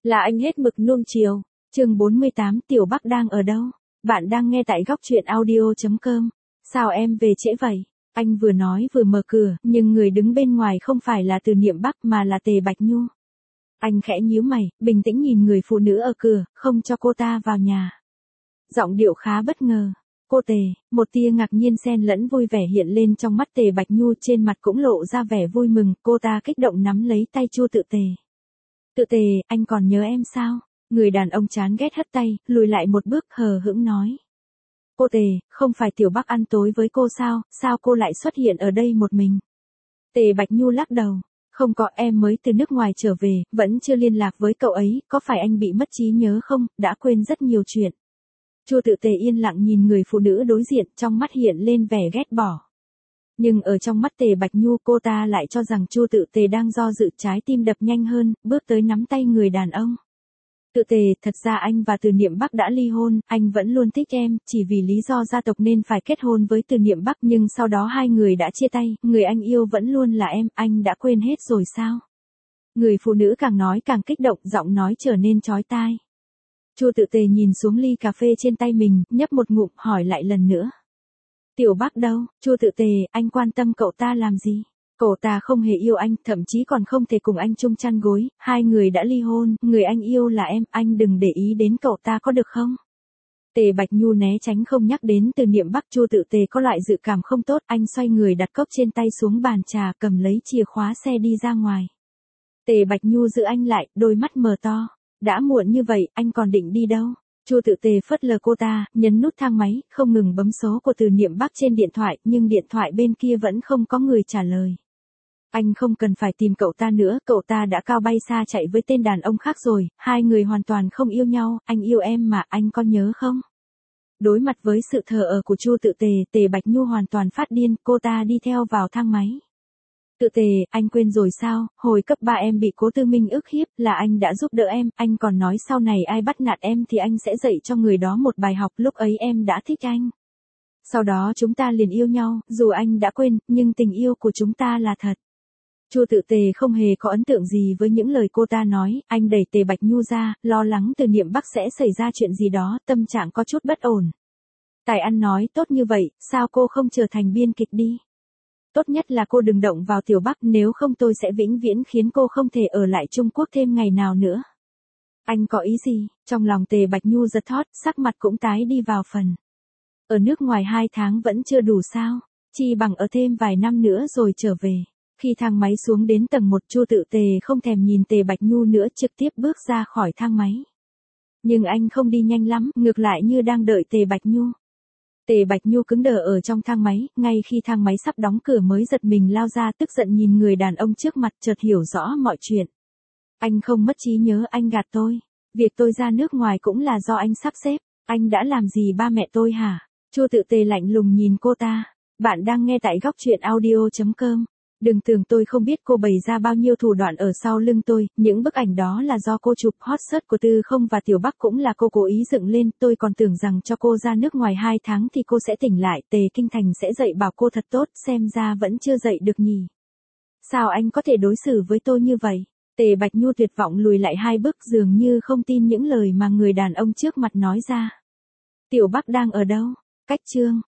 Là anh hết mực nuông chiều. Chương 48 Tiểu Bắc đang ở đâu? Bạn đang nghe tại góc truyện audio.com. Sao em về trễ vậy? Anh vừa nói vừa mở cửa, nhưng người đứng bên ngoài không phải là Từ Niệm Bắc mà là Tề Bạch Nhu. Anh khẽ nhíu mày, bình tĩnh nhìn người phụ nữ ở cửa, không cho cô ta vào nhà. Giọng điệu khá bất ngờ. Cô Tề, một tia ngạc nhiên xen lẫn vui vẻ hiện lên trong mắt Tề Bạch Nhu, trên mặt cũng lộ ra vẻ vui mừng, cô ta kích động nắm lấy tay Chu Tự Tề. Tự Tề, anh còn nhớ em sao? Người đàn ông chán ghét hất tay, lùi lại một bước hờ hững nói. Cô Tề, không phải Tiểu Bắc ăn tối với cô sao cô lại xuất hiện ở đây một mình? Tề Bạch Nhu lắc đầu. Không có, em mới từ nước ngoài trở về, vẫn chưa liên lạc với cậu ấy, có phải anh bị mất trí nhớ không, đã quên rất nhiều chuyện. Chu Tự Tề yên lặng nhìn người phụ nữ đối diện, trong mắt hiện lên vẻ ghét bỏ. Nhưng ở trong mắt Tề Bạch Nhu, cô ta lại cho rằng Chu Tự Tề đang do dự, trái tim đập nhanh hơn, bước tới nắm tay người đàn ông. Tự Tề, thật ra anh và Từ Niệm Bắc đã ly hôn, anh vẫn luôn thích em, chỉ vì lý do gia tộc nên phải kết hôn với Từ Niệm Bắc, nhưng sau đó hai người đã chia tay, người anh yêu vẫn luôn là em, anh đã quên hết rồi sao? Người phụ nữ càng nói càng kích động, giọng nói trở nên chói tai. Chu Tự Tề nhìn xuống ly cà phê trên tay mình, nhấp một ngụm, hỏi lại lần nữa. Tiểu Bắc đâu? Chu Tự Tề, anh quan tâm cậu ta làm gì? Cậu ta không hề yêu anh, thậm chí còn không thể cùng anh chung chăn gối, hai người đã ly hôn, người anh yêu là em, anh đừng để ý đến cậu ta có được không? Tề Bạch Nhu né tránh không nhắc đến Từ Niệm Bắc. Chu Tự Tề có loại dự cảm không tốt, anh xoay người đặt cốc trên tay xuống bàn trà, cầm lấy chìa khóa xe đi ra ngoài. Tề Bạch Nhu giữ anh lại, đôi mắt mờ to. Đã muộn như vậy, anh còn định đi đâu? Chu Tự Tề phớt lờ cô ta, nhấn nút thang máy, không ngừng bấm số của Từ Niệm Bắc trên điện thoại, nhưng điện thoại bên kia vẫn không có người trả lời. Anh không cần phải tìm cậu ta nữa, cậu ta đã cao bay xa chạy với tên đàn ông khác rồi, hai người hoàn toàn không yêu nhau, anh yêu em mà, anh có nhớ không? Đối mặt với sự thờ ơ của Chu Tự Tề, Tề Bạch Nhu hoàn toàn phát điên, cô ta đi theo vào thang máy. Tự Tề, anh quên rồi sao, hồi cấp 3 em bị Cố Tư Minh ức hiếp, là anh đã giúp đỡ em, anh còn nói sau này ai bắt nạt em thì anh sẽ dạy cho người đó một bài học, lúc ấy em đã thích anh. Sau đó chúng ta liền yêu nhau, dù anh đã quên, nhưng tình yêu của chúng ta là thật. Chu Tự Tề không hề có ấn tượng gì với những lời cô ta nói, anh đẩy Tề Bạch Nhu ra, lo lắng Từ Niệm Bắc sẽ xảy ra chuyện gì đó, tâm trạng có chút bất ổn. Tài ăn nói tốt như vậy, sao cô không trở thành biên kịch đi? Tốt nhất là cô đừng động vào Tiểu Bắc, nếu không tôi sẽ vĩnh viễn khiến cô không thể ở lại Trung Quốc thêm ngày nào nữa. Anh có ý gì? Trong lòng Tề Bạch Nhu giật thót, sắc mặt cũng tái đi vào phần. Ở nước ngoài 2 tháng vẫn chưa đủ sao? Chi bằng ở thêm vài năm nữa rồi trở về. Khi thang máy xuống đến tầng 1, Chu Tự Tề không thèm nhìn Tề Bạch Nhu nữa, trực tiếp bước ra khỏi thang máy. Nhưng anh không đi nhanh lắm, ngược lại như đang đợi Tề Bạch Nhu. Tề Bạch Nhu cứng đờ ở trong thang máy, ngay khi thang máy sắp đóng cửa mới giật mình lao ra, tức giận nhìn người đàn ông trước mặt, chợt hiểu rõ mọi chuyện. Anh không mất trí nhớ, anh gạt tôi. Việc tôi ra nước ngoài cũng là do anh sắp xếp. Anh đã làm gì ba mẹ tôi hả? Chu Tự Tề lạnh lùng nhìn cô ta. Bạn đang nghe tại góc truyện audio.com. Đừng tưởng tôi không biết cô bày ra bao nhiêu thủ đoạn ở sau lưng tôi, những bức ảnh đó là do cô chụp, hot search của Tư Không và Tiểu Bắc cũng là cô cố ý dựng lên, tôi còn tưởng rằng cho cô ra nước ngoài 2 tháng thì cô sẽ tỉnh lại, Tề Kinh Thành sẽ dạy bảo cô thật tốt, xem ra vẫn chưa dạy được nhỉ. Sao anh có thể đối xử với tôi như vậy? Tề Bạch Nhu tuyệt vọng lùi lại 2 bước, dường như không tin những lời mà người đàn ông trước mặt nói ra. Tiểu Bắc đang ở đâu? Cách chương